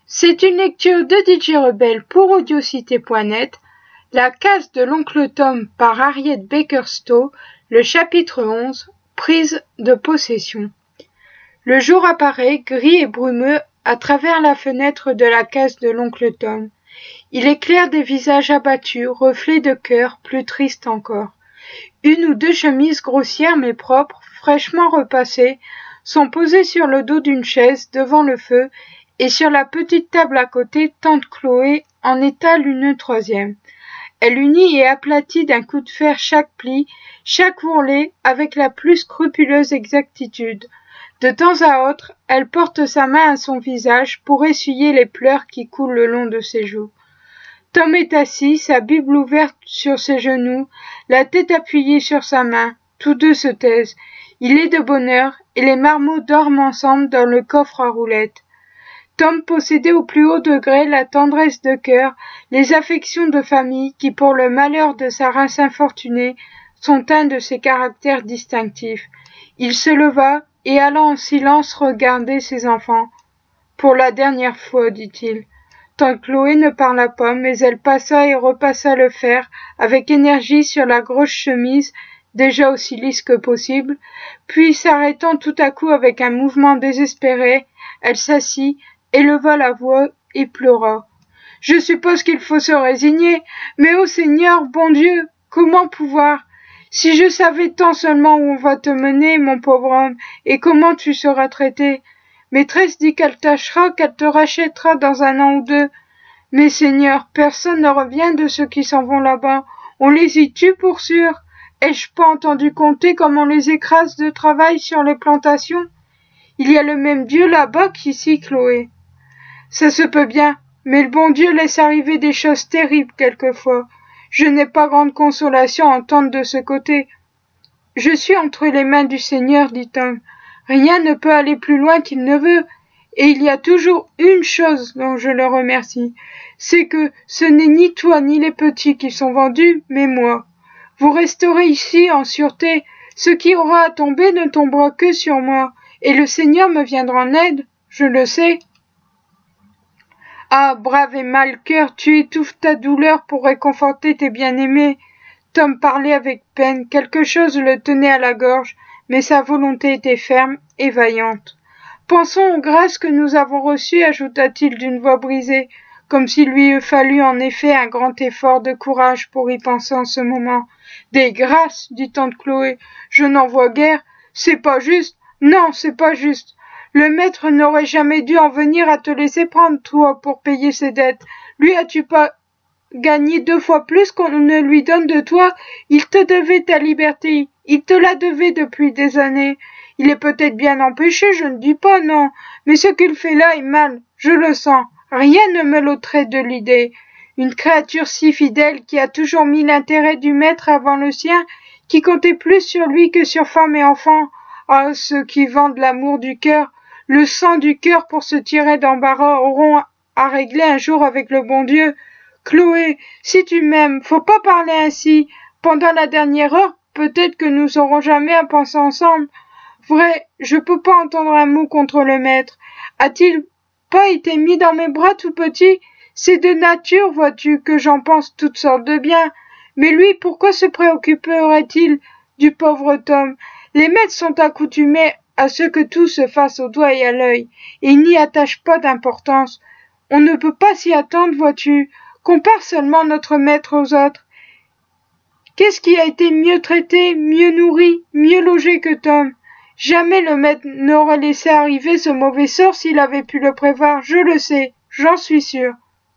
C'est une lecture de DJ Rebelle pour Audiocité.net, La case de l'oncle Tom par Harriet Baker Stowe, le chapitre 11, prise de possession. Le jour apparaît, gris et brumeux, à travers la fenêtre de la case de l'oncle Tom. Il éclaire des visages abattus, reflets de cœur, plus tristes encore. Une ou deux chemises grossières mais propres, fraîchement repassées, sont posées sur le dos d'une chaise devant le feu, et sur la petite table à côté, tante Chloé en étale une troisième. Elle unit et aplatit d'un coup de fer chaque pli, chaque ourlet, avec la plus scrupuleuse exactitude. De temps à autre, elle porte sa main à son visage pour essuyer les pleurs qui coulent le long de ses joues. Tom est assis, sa Bible ouverte sur ses genoux, la tête appuyée sur sa main. Tous deux se taisent. Il est de bonne heure, et les marmots dorment ensemble dans le coffre à roulettes. Tom possédait au plus haut degré la tendresse de cœur, les affections de famille qui, pour le malheur de sa race infortunée, sont un de ses caractères distinctifs. Il se leva et alla en silence regarder ses enfants. « Pour la dernière fois, dit-il. » Tante Chloé ne parla pas, mais elle passa et repassa le fer avec énergie sur la grosse chemise, déjà aussi lisse que possible, puis s'arrêtant tout à coup avec un mouvement désespéré, elle s'assit, éleva la voix et pleura. « Je suppose qu'il faut se résigner, mais ô Seigneur, bon Dieu, comment pouvoir? Si je savais tant seulement où on va te mener, mon pauvre homme, et comment tu seras traité. Maîtresse dit qu'elle tâchera, qu'elle te rachètera dans 1 an ou 2. Mais Seigneur, personne ne revient de ceux qui s'en vont là-bas. On les y tue pour sûr. Ai-je pas entendu compter comme on les écrase de travail sur les plantations? Il y a le même Dieu là-bas qu'ici, Chloé. Ça se peut bien, mais le bon Dieu laisse arriver des choses terribles quelquefois. Je n'ai pas grande consolation à entendre de ce côté. Je suis entre les mains du Seigneur, dit Tom. Rien ne peut aller plus loin qu'il ne veut. Et il y a toujours une chose dont je le remercie, c'est que ce n'est ni toi ni les petits qui sont vendus, mais moi. Vous resterez ici en sûreté. Ce qui aura à tomber ne tombera que sur moi, et le Seigneur me viendra en aide, je le sais. Ah, brave et mal cœur, tu étouffes ta douleur pour réconforter tes bien-aimés. Tom parlait avec peine, quelque chose le tenait à la gorge, mais sa volonté était ferme et vaillante. Pensons aux grâces que nous avons reçues, ajouta-t-il d'une voix brisée, comme s'il lui eût fallu en effet un grand effort de courage pour y penser en ce moment. Des grâces, dit tante Chloé, je n'en vois guère, c'est pas juste, non, c'est pas juste. Le maître n'aurait jamais dû en venir à te laisser prendre, toi, pour payer ses dettes. Lui as-tu pas gagné 2 fois plus qu'on ne lui donne de toi? Il te devait ta liberté, il te la devait depuis des années. Il est peut-être bien empêché, je ne dis pas, non, mais ce qu'il fait là est mal, je le sens. Rien ne me l'ôterait de l'idée. Une créature si fidèle qui a toujours mis l'intérêt du maître avant le sien, qui comptait plus sur lui que sur femme et enfants. Ah, ceux qui vendent l'amour du cœur, le sang du cœur pour se tirer d'embarras auront à régler un jour avec le bon Dieu. Chloé, si tu m'aimes, faut pas parler ainsi. Pendant la dernière heure, peut-être que nous aurons jamais à penser ensemble. Vrai, je peux pas entendre un mot contre le maître. A-t-il pas été mis dans mes bras tout petit? C'est de nature, vois-tu, que j'en pense toutes sortes de bien. Mais lui, pourquoi se préoccuperait-il du pauvre Tom? Les maîtres sont accoutumés à ce que tout se fasse au doigt et à l'œil, et ils n'y attachent pas d'importance. On ne peut pas s'y attendre, vois-tu. Compare seulement notre maître aux autres. Qu'est-ce qui a été mieux traité, mieux nourri, mieux logé que Tom? Jamais le maître n'aurait laissé arriver ce mauvais sort s'il avait pu le prévoir, je le sais, j'en suis sûr.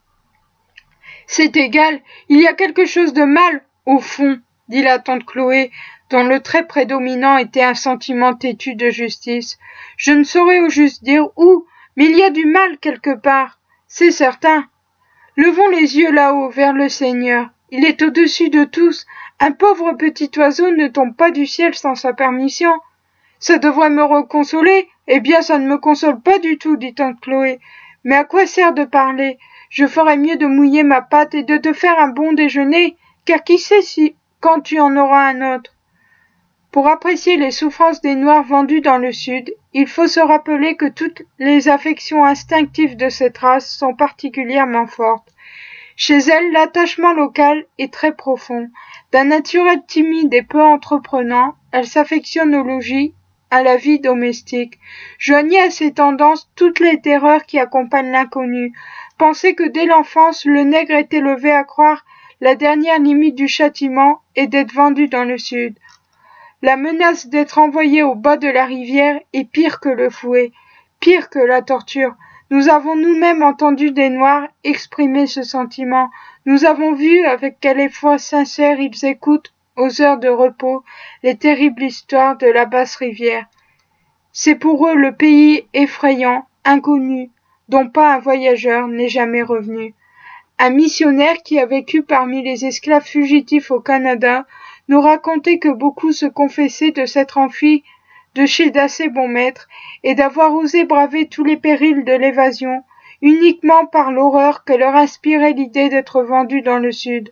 C'est égal, il y a quelque chose de mal, au fond, dit la tante Chloé, dont le trait prédominant était un sentiment têtu de justice. Je ne saurais au juste dire où, mais il y a du mal quelque part, c'est certain. Levons les yeux là-haut vers le Seigneur. Il est au-dessus de tous. Un pauvre petit oiseau ne tombe pas du ciel sans sa permission. Ça devrait me reconsoler. Eh bien, ça ne me console pas du tout, dit tante Chloé. Mais à quoi sert de parler? Je ferais mieux de mouiller ma patte et de te faire un bon déjeuner, car qui sait si quand tu en auras un autre. Pour apprécier les souffrances des Noirs vendus dans le Sud, il faut se rappeler que toutes les affections instinctives de cette race sont particulièrement fortes. Chez elle, l'attachement local est très profond. D'un naturel timide et peu entreprenant, elle s'affectionne au logis, à la vie domestique. Joignez à ces tendances toutes les terreurs qui accompagnent l'inconnu. Pensez que dès l'enfance, le nègre est élevé à croire la dernière limite du châtiment est d'être vendu dans le sud. La menace d'être envoyé au bas de la rivière est pire que le fouet, pire que la torture. Nous avons nous-mêmes entendu des Noirs exprimer ce sentiment. Nous avons vu avec quel effroi sincère ils écoutent, aux heures de repos, les terribles histoires de la basse rivière. C'est pour eux le pays effrayant, inconnu, dont pas un voyageur n'est jamais revenu. Un missionnaire qui a vécu parmi les esclaves fugitifs au Canada nous racontait que beaucoup se confessaient de s'être enfuis de chez d'assez bons maîtres et d'avoir osé braver tous les périls de l'évasion uniquement par l'horreur que leur inspirait l'idée d'être vendus dans le sud.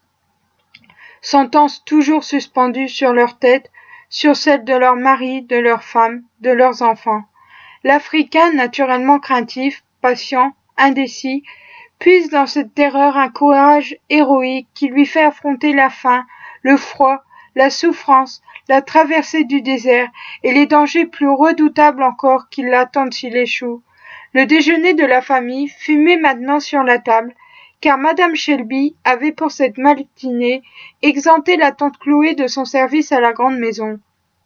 Sentence toujours suspendue sur leur tête, sur celle de leurs maris, de leurs femmes, de leurs enfants. L'Africain, naturellement craintif, patient, indécis, puise dans cette terreur un courage héroïque qui lui fait affronter la faim, le froid, la souffrance, la traversée du désert et les dangers plus redoutables encore qui l'attendent s'il échoue. Le déjeuner de la famille fumait maintenant sur la table, car madame Shelby avait pour cette matinée exempté la tante Chloé de son service à la grande maison.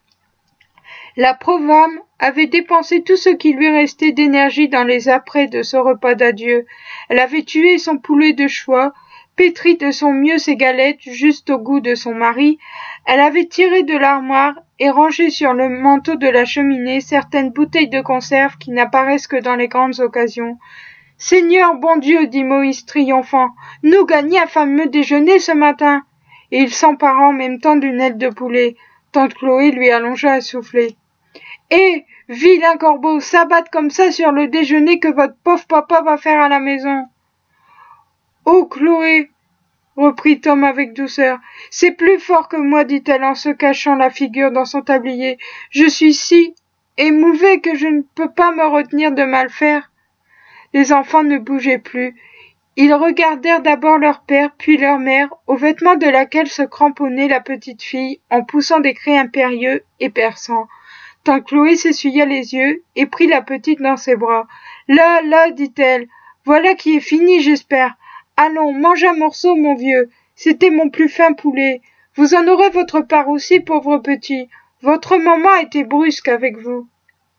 La pauvre âme avait dépensé tout ce qui lui restait d'énergie dans les apprêts de ce repas d'adieu. Elle avait tué son poulet de choix, pétri de son mieux ses galettes juste au goût de son mari. Elle avait tiré de l'armoire et rangé sur le manteau de la cheminée certaines bouteilles de conserve qui n'apparaissent que dans les grandes occasions. « Seigneur, bon Dieu, dit Moïse triomphant, nous gagnons un fameux déjeuner ce matin. » Et il s'empara en même temps d'une aile de poulet. Tante Chloé lui allongea un soufflet. « Eh, vilain corbeau, s'abattre comme ça sur le déjeuner que votre pauvre papa va faire à la maison. »« Oh, Chloé, reprit Tom avec douceur, c'est plus fort que moi, dit-elle en se cachant la figure dans son tablier. Je suis si émouvée que je ne peux pas me retenir de mal faire. » Les enfants ne bougeaient plus. Ils regardèrent d'abord leur père, puis leur mère, aux vêtements de laquelle se cramponnait la petite fille, en poussant des cris impérieux et perçants. Tante Chloé s'essuya les yeux et prit la petite dans ses bras. « Là, là, dit-elle, voilà qui est fini, j'espère. Allons, mange un morceau, mon vieux. C'était mon plus fin poulet. Vous en aurez votre part aussi, pauvre petit. Votre maman était brusque avec vous. »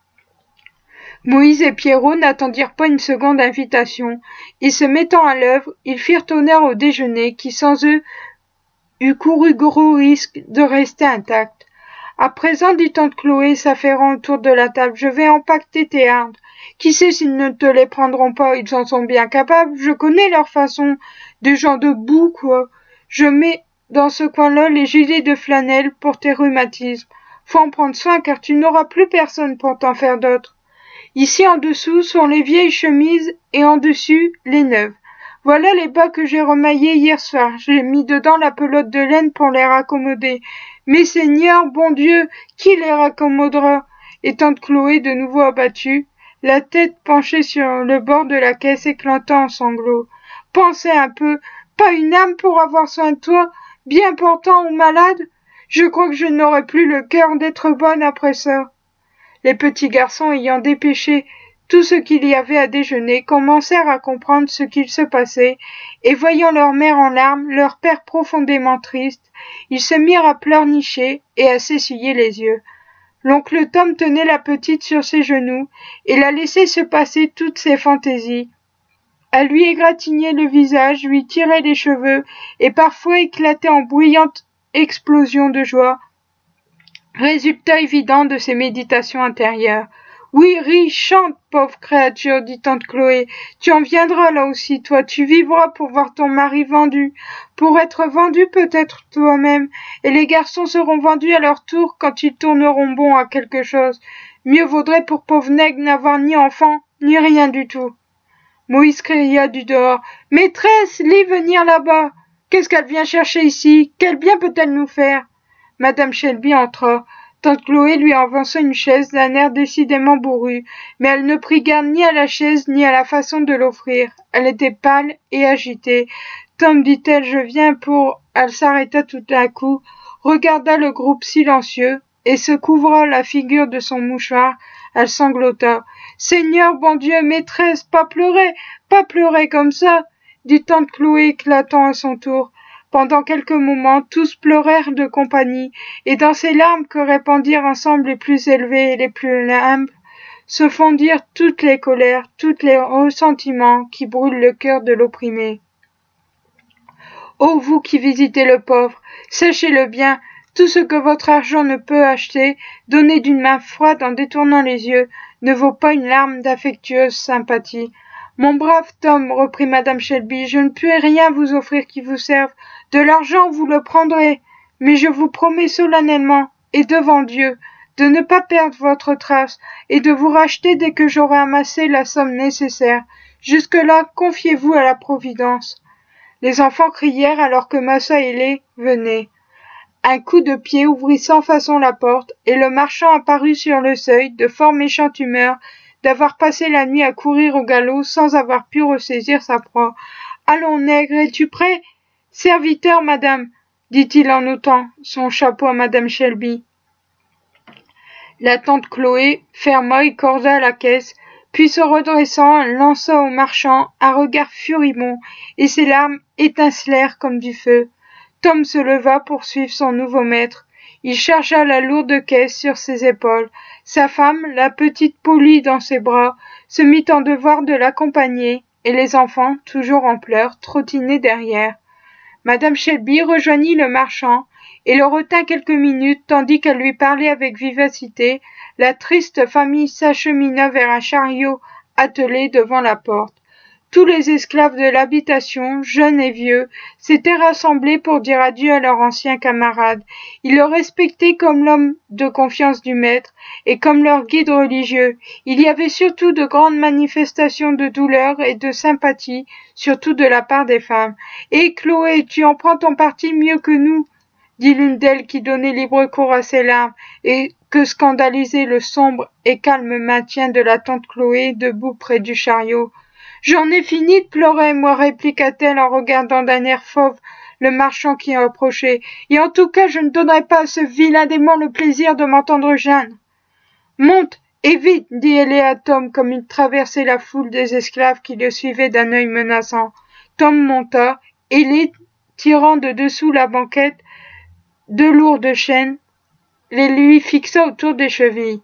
Moïse et Pierrot n'attendirent pas une seconde invitation, et se mettant à l'œuvre, ils firent honneur au déjeuner qui, sans eux, eût couru gros risque de rester intact. « À présent, dit tante Chloé, s'affairant autour de la table, je vais empaqueter tes hardes. Qui sait s'ils ne te les prendront pas, ils en sont bien capables, je connais leur façon, des gens de boue, quoi. Je mets dans ce coin-là les gilets de flanelle pour tes rhumatismes. Faut en prendre soin car tu n'auras plus personne pour t'en faire d'autres. Ici en dessous sont les vieilles chemises et en dessus les neuves. Voilà les bas que j'ai remaillés hier soir. J'ai mis dedans la pelote de laine pour les raccommoder. Mais Seigneur, bon Dieu, qui les raccommodera ?» Et tante Chloé, de nouveau abattue, la tête penchée sur le bord de la caisse, éclata en sanglots. « Pensez un peu, pas une âme pour avoir soin de toi, bien portant ou malade? Je crois que je n'aurai plus le cœur d'être bonne après ça. » Les petits garçons ayant dépêché tout ce qu'il y avait à déjeuner commencèrent à comprendre ce qu'il se passait, et voyant leur mère en larmes, leur père profondément triste, ils se mirent à pleurnicher et à s'essuyer les yeux. L'oncle Tom tenait la petite sur ses genoux et la laissait se passer toutes ses fantaisies. Elle lui égratignait le visage, lui tirait les cheveux et parfois éclatait en bruyantes explosions de joie, résultat évident de ses méditations intérieures. « Oui, ris, chante, pauvre créature, dit tante Chloé. Tu en viendras là aussi, toi, tu vivras pour voir ton mari vendu, pour être vendu peut-être toi-même, et les garçons seront vendus à leur tour quand ils tourneront bon à quelque chose. Mieux vaudrait pour pauvre nègre n'avoir ni enfant, ni rien du tout. » Moïse cria du dehors. « Maîtresse, lis venir là-bas. Qu'est-ce qu'elle vient chercher ici? Quel bien peut-elle nous faire? » Madame Shelby entra. Tante Chloé lui avança une chaise d'un air décidément bourru, mais elle ne prit garde ni à la chaise ni à la façon de l'offrir. Elle était pâle et agitée. Tom, dit-elle, je viens pour... Elle s'arrêta tout à coup, regarda le groupe silencieux, et se couvrant la figure de son mouchoir, elle sanglota. Seigneur, bon Dieu, maîtresse, pas pleurer comme ça, dit tante Chloé éclatant à son tour. Pendant quelques moments, tous pleurèrent de compagnie, et dans ces larmes que répandirent ensemble les plus élevés et les plus humbles, se fondirent toutes les colères, tous les ressentiments qui brûlent le cœur de l'opprimé. Ô vous qui visitez le pauvre, sachez-le bien, tout ce que votre argent ne peut acheter, donné d'une main froide en détournant les yeux, ne vaut pas une larme d'affectueuse sympathie. Mon brave Tom, reprit madame Shelby, je ne puis rien vous offrir qui vous serve. De l'argent, vous le prendrez, mais je vous promets solennellement, et devant Dieu, de ne pas perdre votre trace, et de vous racheter dès que j'aurai amassé la somme nécessaire. Jusque-là, confiez-vous à la Providence. Les enfants crièrent alors que Massa ailé venait. Un coup de pied ouvrit sans façon la porte, et le marchand apparut sur le seuil, de fort méchante humeur, d'avoir passé la nuit à courir au galop sans avoir pu ressaisir sa proie. « Allons, nègre, es-tu prêt ?»« Serviteur, madame, » dit-il en ôtant son chapeau à madame Shelby. La tante Chloé ferma et corda la caisse, puis se redressant, lança au marchand un regard furibond, et ses larmes étincelèrent comme du feu. Tom se leva pour suivre son nouveau maître. Il chargea la lourde caisse sur ses épaules. Sa femme, la petite Polly dans ses bras, se mit en devoir de l'accompagner, et les enfants, toujours en pleurs, trottinaient derrière. Madame Shelby rejoignit le marchand et le retint quelques minutes tandis qu'elle lui parlait avec vivacité. La triste famille s'achemina vers un chariot attelé devant la porte. Tous les esclaves de l'habitation, jeunes et vieux, s'étaient rassemblés pour dire adieu à leur ancien camarade. Ils le respectaient comme l'homme de confiance du maître et comme leur guide religieux. Il y avait surtout de grandes manifestations de douleur et de sympathie, surtout de la part des femmes. « Eh, Chloé, tu en prends ton parti mieux que nous !» dit l'une d'elles qui donnait libre cours à ses larmes et que scandalisait le sombre et calme maintien de la tante Chloé debout près du chariot. « J'en ai fini de pleurer, moi, répliqua-t-elle en regardant d'un air fauve le marchand qui approchait, et en tout cas je ne donnerai pas à ce vilain démon le plaisir de m'entendre geindre. Monte, et vite, dit Ellie à Tom comme il traversait la foule des esclaves qui le suivaient d'un œil menaçant. Tom monta, Ellie, tirant de dessous la banquette deux lourdes chaînes, les lui fixa autour des chevilles.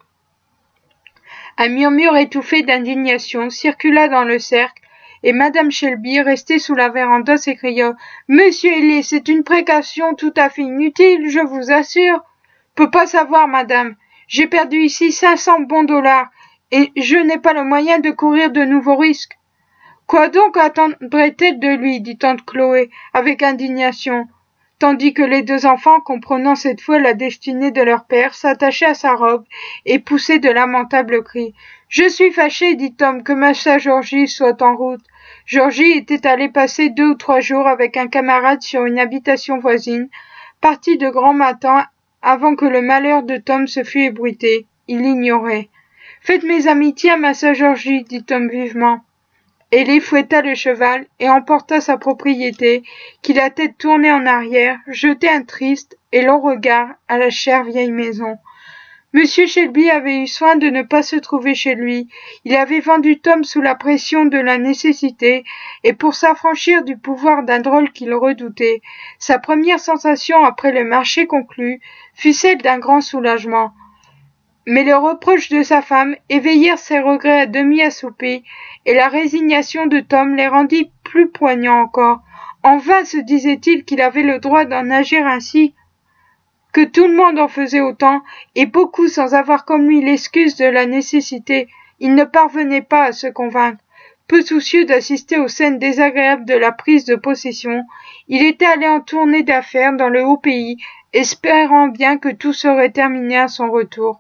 Un murmure étouffé d'indignation circula dans le cercle, et madame Shelby, restée sous la véranda, s'écria « Monsieur Ellie, c'est une précaution tout à fait inutile, je vous assure. »« Peut pas savoir, madame. J'ai perdu ici 500 bons dollars, et je n'ai pas le moyen de courir de nouveaux risques. »« Quoi donc attendrait-elle de lui ?» dit tante Chloé, avec indignation, tandis que les deux enfants, comprenant cette fois la destinée de leur père, s'attachaient à sa robe et poussaient de lamentables cris. « Je suis fâché, dit Tom, que Massa Georgie soit en route. » Georgie était allé passer 2 ou 3 jours avec un camarade sur une habitation voisine, parti de grand matin avant que le malheur de Tom se fût ébruité. Il l'ignorait. « Faites mes amitiés à Massa Georgie, dit Tom vivement. Ellie fouetta le cheval et emporta sa propriété, qui, la tête tournée en arrière, jetait un triste et long regard à la chère vieille maison. Monsieur Shelby avait eu soin de ne pas se trouver chez lui. Il avait vendu Tom sous la pression de la nécessité et pour s'affranchir du pouvoir d'un drôle qu'il redoutait. Sa première sensation après le marché conclu fut celle d'un grand soulagement. Mais les reproches de sa femme éveillèrent ses regrets à demi assoupis, et la résignation de Tom les rendit plus poignants encore. En vain se disait-il qu'il avait le droit d'en agir ainsi, que tout le monde en faisait autant, et beaucoup sans avoir comme lui l'excuse de la nécessité. Il ne parvenait pas à se convaincre. Peu soucieux d'assister aux scènes désagréables de la prise de possession, il était allé en tournée d'affaires dans le haut pays, espérant bien que tout serait terminé à son retour.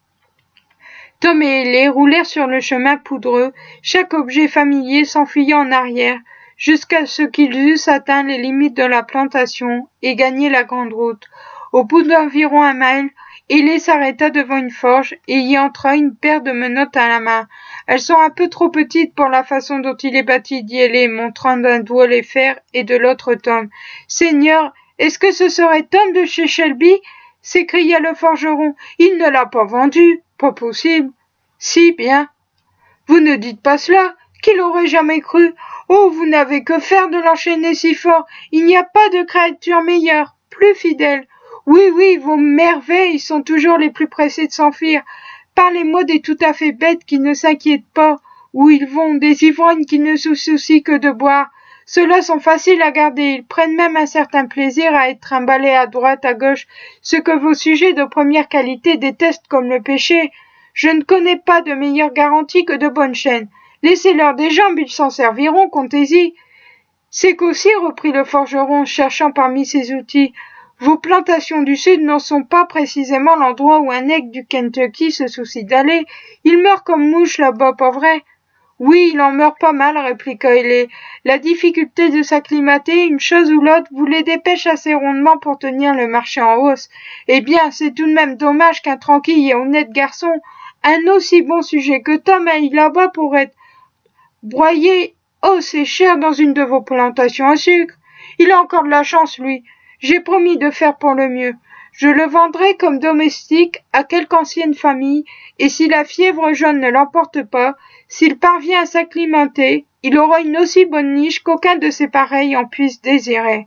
Tom et Ellie roulèrent sur le chemin poudreux, chaque objet familier s'enfuyant en arrière, jusqu'à ce qu'ils eussent atteint les limites de la plantation et gagné la grande route. Au bout d'environ 1 mille, Ailée s'arrêta devant une forge et y entra une paire de menottes à la main. Elles sont un peu trop petites pour la façon dont il est bâti, dit Ailée, montrant d'un doigt les fers et de l'autre Tom. Seigneur, est-ce que ce serait Tom de chez Shelby? S'écria le forgeron. Il ne l'a pas vendu. Pas possible. Si, bien. Vous ne dites pas cela. Qui l'aurait jamais cru? Oh, vous n'avez que faire de l'enchaîner si fort. Il n'y a pas de créature meilleure, plus fidèle. Oui, vos merveilles sont toujours les plus pressées de s'enfuir. Parlez-moi des tout à fait bêtes qui ne s'inquiètent pas. Où ils vont, des ivrognes qui ne se soucient que de boire. Ceux-là sont faciles à garder, ils prennent même un certain plaisir à être trimballés à droite, à gauche, ce que vos sujets de première qualité détestent comme le péché. Je ne connais pas de meilleure garantie que de bonnes chaînes. Laissez-leur des jambes, ils s'en serviront, comptez-y. C'est qu'aussi, reprit le forgeron, cherchant parmi ses outils, vos plantations du Sud n'en sont pas précisément l'endroit où un aigle du Kentucky se soucie d'aller. Il meurt comme mouche là-bas, pas vrai? Oui, il en meurt pas mal, répliqua Ailée. La difficulté de s'acclimater, une chose ou l'autre, vous les dépêche assez rondement pour tenir le marché en hausse. Eh bien, c'est tout de même dommage qu'un tranquille et honnête garçon, un aussi bon sujet que Tom aille là-bas pour être broyé, oh, c'est cher dans une de vos plantations à sucre. Il a encore de la chance, lui. J'ai promis de faire pour le mieux. Je le vendrai comme domestique à quelque ancienne famille, et si la fièvre jaune ne l'emporte pas, s'il parvient à s'acclimater, il aura une aussi bonne niche qu'aucun de ses pareils en puisse désirer.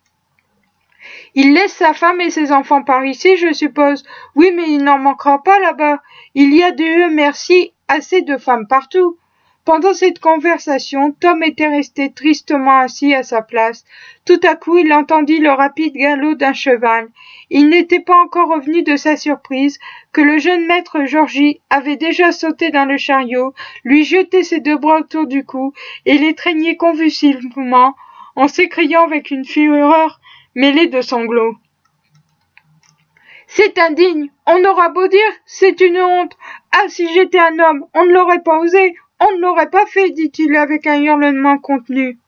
Il laisse sa femme et ses enfants par ici, je suppose. Oui, mais il n'en manquera pas là-bas. Il y a Dieu merci assez de femmes partout. Pendant cette conversation, Tom était resté tristement assis à sa place. Tout à coup, il entendit le rapide galop d'un cheval. Il n'était pas encore revenu de sa surprise que le jeune maître Georgie avait déjà sauté dans le chariot, lui jeté ses deux bras autour du cou et l'étreignait convulsivement en s'écriant avec une fureur mêlée de sanglots. C'est indigne, on aura beau dire, c'est une honte. Ah, si j'étais un homme, on ne l'aurait pas osé, on ne l'aurait pas fait, dit-il avec un hurlement contenu.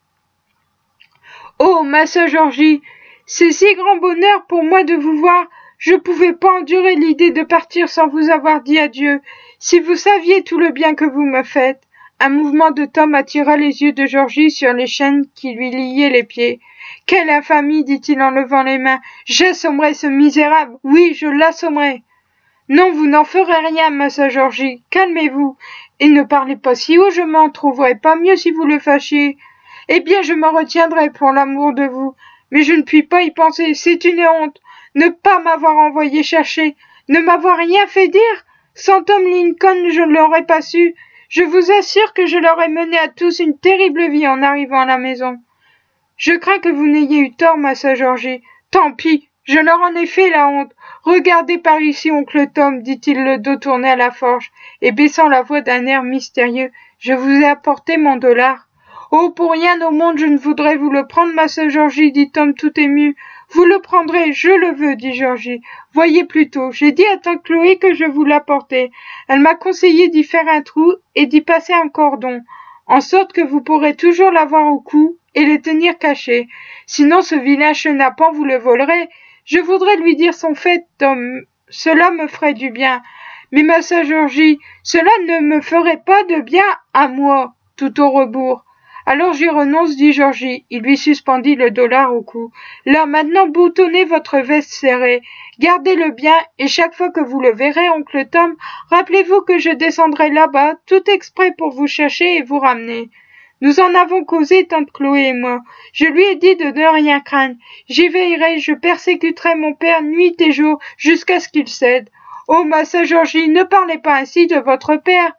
Oh, ma sœur Georgie, c'est si grand bonheur pour moi de vous voir, je pouvais pas endurer l'idée de partir sans vous avoir dit adieu. Si vous saviez tout le bien que vous me faites. Un mouvement de Tom attira les yeux de Georgie sur les chaînes qui lui liaient les pieds. Quelle infamie, dit-il en levant les mains. J'assommerai ce misérable. Oui, je l'assommerai. Non, vous n'en ferez rien, ma sœur Georgie. Calmez-vous. Et ne parlez pas si haut, je m'en trouverais pas mieux si vous le fâchiez. Eh bien, je m'en retiendrai pour l'amour de vous. Mais je ne puis pas y penser. C'est une honte. Ne pas m'avoir envoyé chercher. Ne m'avoir rien fait dire. Sans Tom Lincoln, je ne l'aurais pas su. Je vous assure que je leur ai mené à tous une terrible vie en arrivant à la maison. Je crains que vous n'ayez eu tort, ma sœur Georgie. Tant pis, je leur en ai fait la honte. Regardez par ici, oncle Tom, dit-il le dos tourné à la forge, et baissant la voix d'un air mystérieux. Je vous ai apporté mon dollar. Oh, pour rien au monde je ne voudrais vous le prendre, ma sœur Georgie, dit Tom tout ému. Vous le prendrez, je le veux, dit Georgie. Voyez plutôt, j'ai dit à tante Chloé que je vous l'apportais. Elle m'a conseillé d'y faire un trou et d'y passer un cordon, en sorte que vous pourrez toujours l'avoir au cou et les tenir cachés. Sinon ce vilain chenapan vous le volerait. Je voudrais lui dire son fait, Tom. Cela me ferait du bien. Mais ma sœur Georgie, cela ne me ferait pas de bien à moi, tout au rebours. Alors j'y renonce, dit Georgie. Il lui suspendit le dollar au cou. Là, maintenant, boutonnez votre veste serrée. Gardez-le bien, et chaque fois que vous le verrez, oncle Tom, rappelez-vous que je descendrai là-bas, tout exprès pour vous chercher et vous ramener. Nous en avons causé, tante Chloé et moi. Je lui ai dit de ne rien craindre. J'y veillerai, je persécuterai mon père nuit et jour, jusqu'à ce qu'il cède. Oh, ma sœur Georgie, ne parlez pas ainsi de votre père.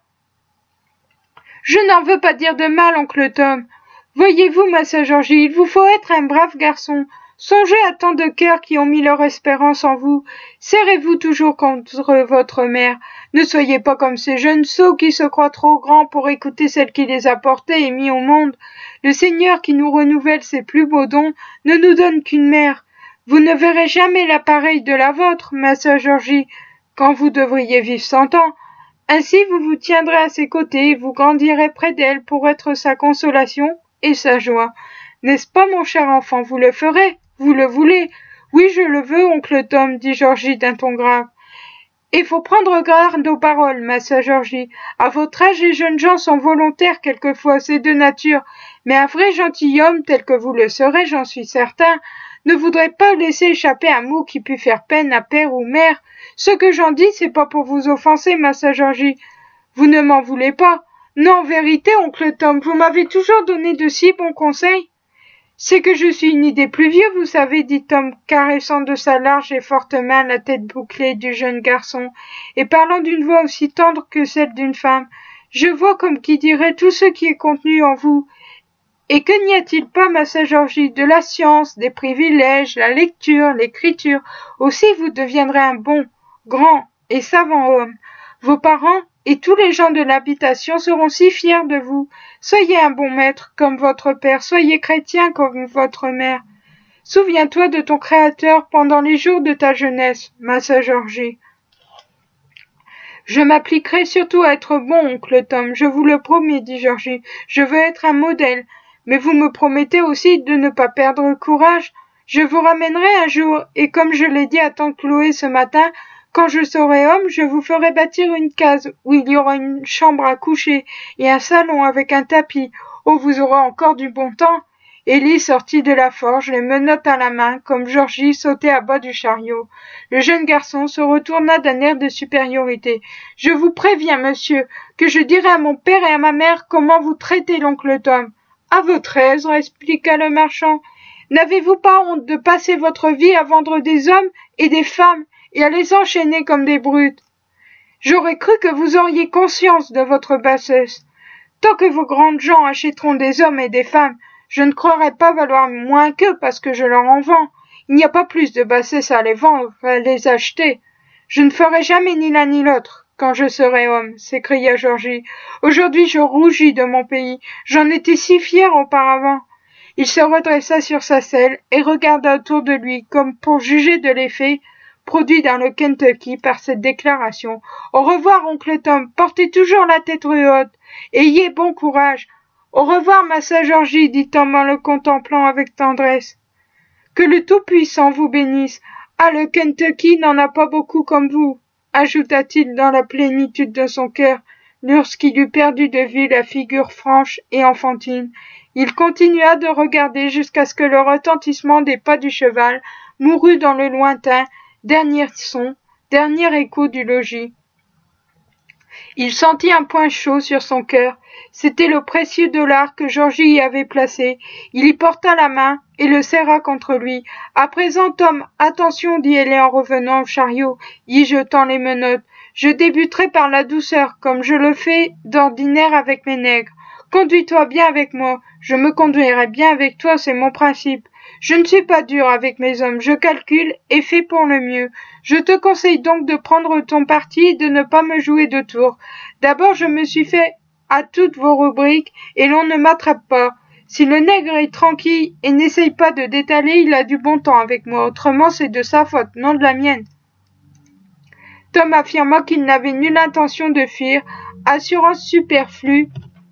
Je n'en veux pas dire de mal, oncle Tom. Voyez-vous, ma sœur Georgie, il vous faut être un brave garçon. Songez à tant de cœurs qui ont mis leur espérance en vous. Serrez-vous toujours contre votre mère. Ne soyez pas comme ces jeunes sots qui se croient trop grands pour écouter celle qui les a portés et mis au monde. Le Seigneur qui nous renouvelle ses plus beaux dons ne nous donne qu'une mère. Vous ne verrez jamais la pareille de la vôtre, ma sœur Georgie, quand vous devriez vivre 100 ans. Ainsi vous vous tiendrez à ses côtés, vous grandirez près d'elle pour être sa consolation et sa joie. N'est-ce pas, mon cher enfant, vous le ferez, vous le voulez? Oui, je le veux, oncle Tom, dit Georgie d'un ton grave. Il faut prendre garde aux paroles, ma sœur Georgie. À votre âge, les jeunes gens sont volontaires quelquefois, c'est de nature. Mais un vrai gentilhomme, tel que vous le serez, j'en suis certain, ne voudrait pas laisser échapper un mot qui pût faire peine à père ou mère. Ce que j'en dis, c'est pas pour vous offenser, ma sœur Georgie. Vous ne m'en voulez pas. Non, en vérité, oncle Tom, vous m'avez toujours donné de si bons conseils. C'est que je suis une idée plus vieux, vous savez, dit Tom, caressant de sa large et forte main la tête bouclée du jeune garçon, et parlant d'une voix aussi tendre que celle d'une femme. Je vois, comme qui dirait, tout ce qui est contenu en vous. Et que n'y a-t-il pas, ma sœur Georgie, de la science, des privilèges, la lecture, l'écriture. Aussi vous deviendrez un bon, grand et savant homme. Vos parents et tous les gens de l'habitation seront si fiers de vous. Soyez un bon maître comme votre père, soyez chrétien comme votre mère. Souviens-toi de ton Créateur pendant les jours de ta jeunesse, ma sœur Georgie. Je m'appliquerai surtout à être bon, oncle Tom, je vous le promets, dit Georgie. Je veux être un modèle. Mais vous me promettez aussi de ne pas perdre courage. Je vous ramènerai un jour, et comme je l'ai dit à tante Chloé ce matin, quand je serai homme, je vous ferai bâtir une case où il y aura une chambre à coucher et un salon avec un tapis. Oh, vous aurez encore du bon temps. Élie sortit de la forge, les menottes à la main, comme Georgie sautait à bas du chariot. Le jeune garçon se retourna d'un air de supériorité. « Je vous préviens, monsieur, que je dirai à mon père et à ma mère comment vous traitez l'oncle Tom. »« À votre aise, expliqua le marchand. N'avez-vous pas honte de passer votre vie à vendre des hommes et des femmes et à les enchaîner comme des brutes? J'aurais cru que vous auriez conscience de votre bassesse. Tant que vos grandes gens achèteront des hommes et des femmes, je ne croirai pas valoir moins qu'eux parce que je leur en vends. Il n'y a pas plus de bassesse à les vendre qu'à les acheter. Je ne ferai jamais ni l'un ni l'autre quand je serai homme, s'écria Georgie. Aujourd'hui je rougis de mon pays. J'en étais si fier auparavant. Il se redressa sur sa selle et regarda autour de lui comme pour juger de l'effet produit dans le Kentucky par cette déclaration. Au revoir, oncle Tom, portez toujours la tête haute. Ayez bon courage. Au revoir, ma sœur Georgie, dit Tom en le contemplant avec tendresse. Que le Tout-Puissant vous bénisse. Ah, le Kentucky n'en a pas beaucoup comme vous, ajouta-t-il dans la plénitude de son cœur, lorsqu'il eut perdu de vue la figure franche et enfantine. Il continua de regarder jusqu'à ce que le retentissement des pas du cheval mourût dans le lointain, dernier son, dernier écho du logis. Il sentit un point chaud sur son cœur. C'était le précieux dollar que Georgie y avait placé. Il y porta la main et le serra contre lui. « À présent, Tom, attention, dit Hélène en revenant au chariot, y jetant les menottes. Je débuterai par la douceur, comme je le fais d'ordinaire avec mes nègres. Conduis-toi bien avec moi. Je me conduirai bien avec toi, c'est mon principe. Je ne suis pas dur avec mes hommes, je calcule et fais pour le mieux. Je te conseille donc de prendre ton parti et de ne pas me jouer de tours. D'abord, je me suis fait à toutes vos rubriques et l'on ne m'attrape pas. Si le nègre est tranquille et n'essaye pas de détaler, il a du bon temps avec moi, autrement c'est de sa faute, non de la mienne. » Tom affirma qu'il n'avait nulle intention de fuir, assurance superflue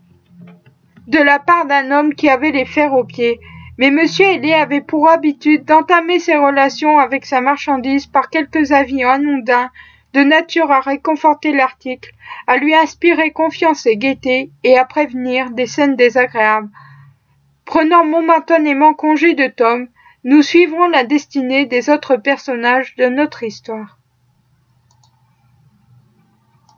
de la part d'un homme qui avait les fers aux pieds. Mais M. Hélé avait pour habitude d'entamer ses relations avec sa marchandise par quelques avis anodins, de nature à réconforter l'article, à lui inspirer confiance et gaieté, et à prévenir des scènes désagréables. Prenant momentanément congé de Tom, nous suivrons la destinée des autres personnages de notre histoire.